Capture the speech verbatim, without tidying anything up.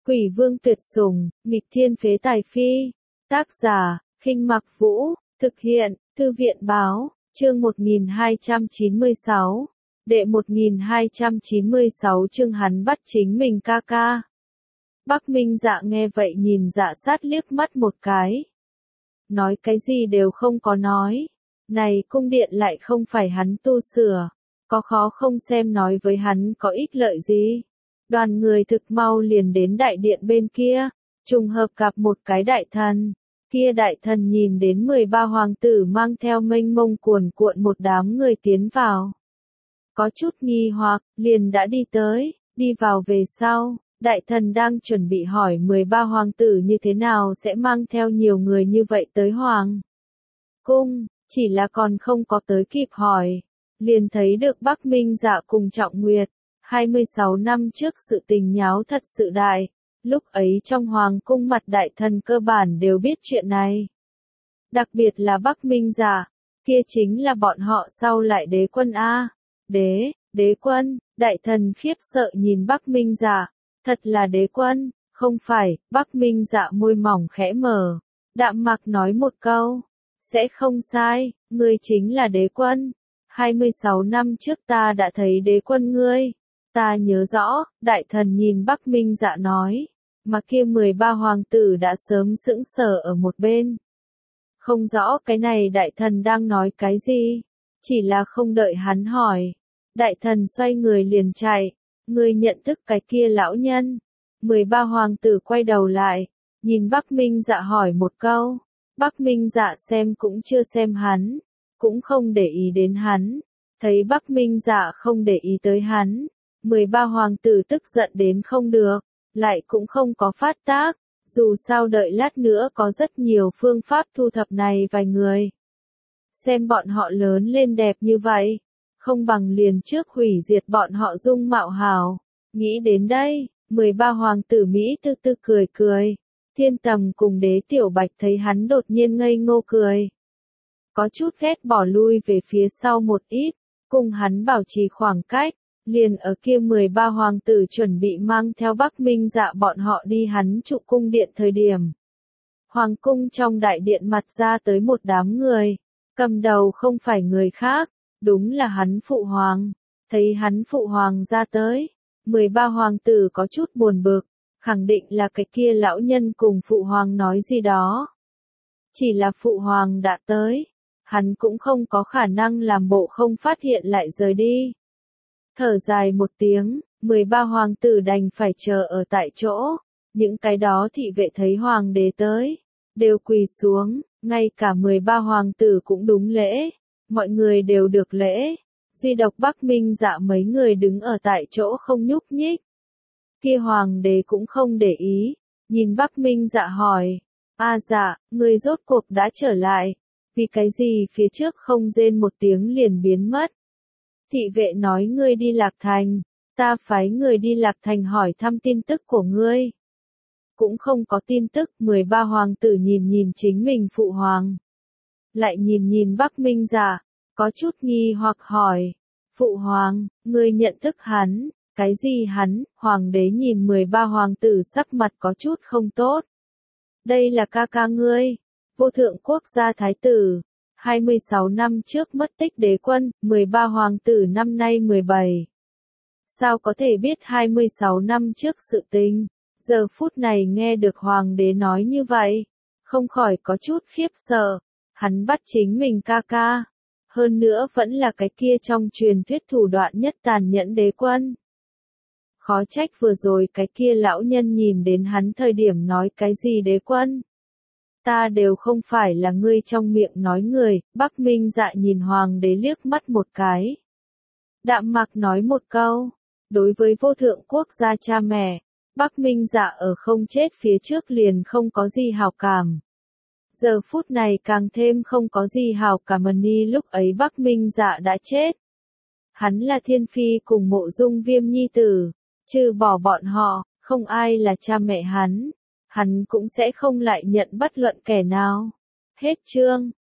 Quỷ vương tuyệt sủng, nghịch thiên phế tài phi. Tác giả, Khinh Mặc Vũ, thực hiện, Thư viện Báo, chương một nghìn hai trăm chín mươi sáu. Đệ một nghìn hai trăm chín mươi sáu chương hắn bắt chính mình ca ca. Bắc Minh Dạ nghe vậy nhìn Dạ Sát liếc mắt một cái. Nói cái gì đều không có nói. Này cung điện lại không phải hắn tu sửa. Có khó không xem nói với hắn có ích lợi gì. Đoàn người thực mau liền đến đại điện bên kia. Trùng hợp gặp một cái đại thần. Kia đại thần nhìn đến mười ba hoàng tử mang theo mênh mông cuồn cuộn một đám người tiến vào. Có chút nghi hoặc, liền đã đi tới, đi vào về sau. Đại thần đang chuẩn bị hỏi mười ba hoàng tử như thế nào sẽ mang theo nhiều người như vậy tới hoàng cung, chỉ là còn không có tới kịp hỏi. Liền thấy được Bắc Minh Dạ cùng Trọng Nguyệt, hai mươi sáu năm trước sự tình nháo thật sự đại, lúc ấy trong hoàng cung mặt đại thần cơ bản đều biết chuyện này. Đặc biệt là Bắc Minh Dạ, kia chính là bọn họ sau lại đế quân A. Đế, đế quân, đại thần khiếp sợ nhìn Bắc Minh Dạ, thật là đế quân, không phải, Bắc Minh Dạ môi mỏng khẽ mở, đạm mạc nói một câu, sẽ không sai, ngươi chính là đế quân. hai mươi sáu năm trước ta đã thấy đế quân ngươi, ta nhớ rõ, đại thần nhìn Bắc Minh Dạ nói, mà kia mười ba hoàng tử đã sớm sững sờ ở một bên. Không rõ cái này đại thần đang nói cái gì, chỉ là không đợi hắn hỏi. Đại thần xoay người liền chạy, ngươi nhận thức cái kia lão nhân. mười ba hoàng tử quay đầu lại, nhìn Bắc Minh Dạ hỏi một câu. Bắc Minh Dạ xem cũng chưa xem hắn, cũng không để ý đến hắn. Thấy Bắc Minh Dạ không để ý tới hắn, mười ba hoàng tử tức giận đến không được, lại cũng không có phát tác, dù sao đợi lát nữa có rất nhiều phương pháp thu thập này vài người. Xem bọn họ lớn lên đẹp như vậy, không bằng liền trước hủy diệt bọn họ dung mạo hảo. Nghĩ đến đây, mười ba hoàng tử Mỹ tư tư cười cười. Thiên Tầm cùng Đế Tiểu Bạch thấy hắn đột nhiên ngây ngô cười. Có chút ghét bỏ lui về phía sau một ít, cùng hắn bảo trì khoảng cách, liền ở kia mười ba hoàng tử chuẩn bị mang theo Bắc Minh Dạ bọn họ đi hắn trụ cung điện thời điểm. Hoàng cung trong đại điện mặt ra tới một đám người, cầm đầu không phải người khác, đúng là hắn phụ hoàng. Thấy hắn phụ hoàng ra tới, mười ba hoàng tử có chút buồn bực, khẳng định là cái kia lão nhân cùng phụ hoàng nói gì đó. Chỉ là phụ hoàng đã tới, hắn cũng không có khả năng làm bộ không phát hiện lại rời đi. Thở dài một tiếng, mười ba hoàng tử đành phải chờ ở tại chỗ. Những cái đó thị vệ thấy hoàng đế tới, đều quỳ xuống, ngay cả mười ba hoàng tử cũng đúng lễ. Mọi người đều được lễ, duy độc Bắc Minh Dạ mấy người đứng ở tại chỗ không nhúc nhích. Kia hoàng đế cũng không để ý, nhìn Bắc Minh Dạ hỏi, a dạ, ngươi rốt cuộc đã trở lại, vì cái gì phía trước không rên một tiếng liền biến mất. Thị vệ nói ngươi đi Lạc Thành, ta phái người đi Lạc Thành hỏi thăm tin tức của ngươi. Cũng không có tin tức. Mười ba hoàng tử nhìn nhìn chính mình phụ hoàng, lại nhìn nhìn Bắc Minh Dạ, có chút nghi hoặc hỏi, phụ hoàng, ngươi nhận thức hắn? Cái gì hắn? Hoàng đế nhìn mười ba hoàng tử sắc mặt có chút không tốt. Đây là ca ca ngươi, vô thượng quốc gia thái tử, hai mươi sáu năm trước mất tích đế quân, mười ba hoàng tử năm nay mười bảy. Sao có thể biết hai mươi sáu năm trước sự tình? Giờ phút này nghe được hoàng đế nói như vậy, không khỏi có chút khiếp sợ. Hắn bắt chính mình ca ca, hơn nữa vẫn là cái kia trong truyền thuyết thủ đoạn nhất tàn nhẫn đế quân. Khó trách vừa rồi cái kia lão nhân nhìn đến hắn thời điểm nói cái gì đế quân. Ta đều không phải là ngươi trong miệng nói người. Bắc Minh Dạ nhìn hoàng đế liếc mắt một cái, đạm mạc nói một câu. Đối với vô thượng quốc gia cha mẹ, Bắc Minh Dạ ở không chết phía trước liền không có gì hảo cảm. Giờ phút này càng thêm không có gì hảo cảm. Ni lúc ấy Bắc Minh Dạ đã chết. Hắn là Thiên Phi cùng Mộ Dung Viêm nhi tử, trừ bỏ bọn họ, không ai là cha mẹ hắn. Hắn cũng sẽ không lại nhận bất luận kẻ nào. Hết chương.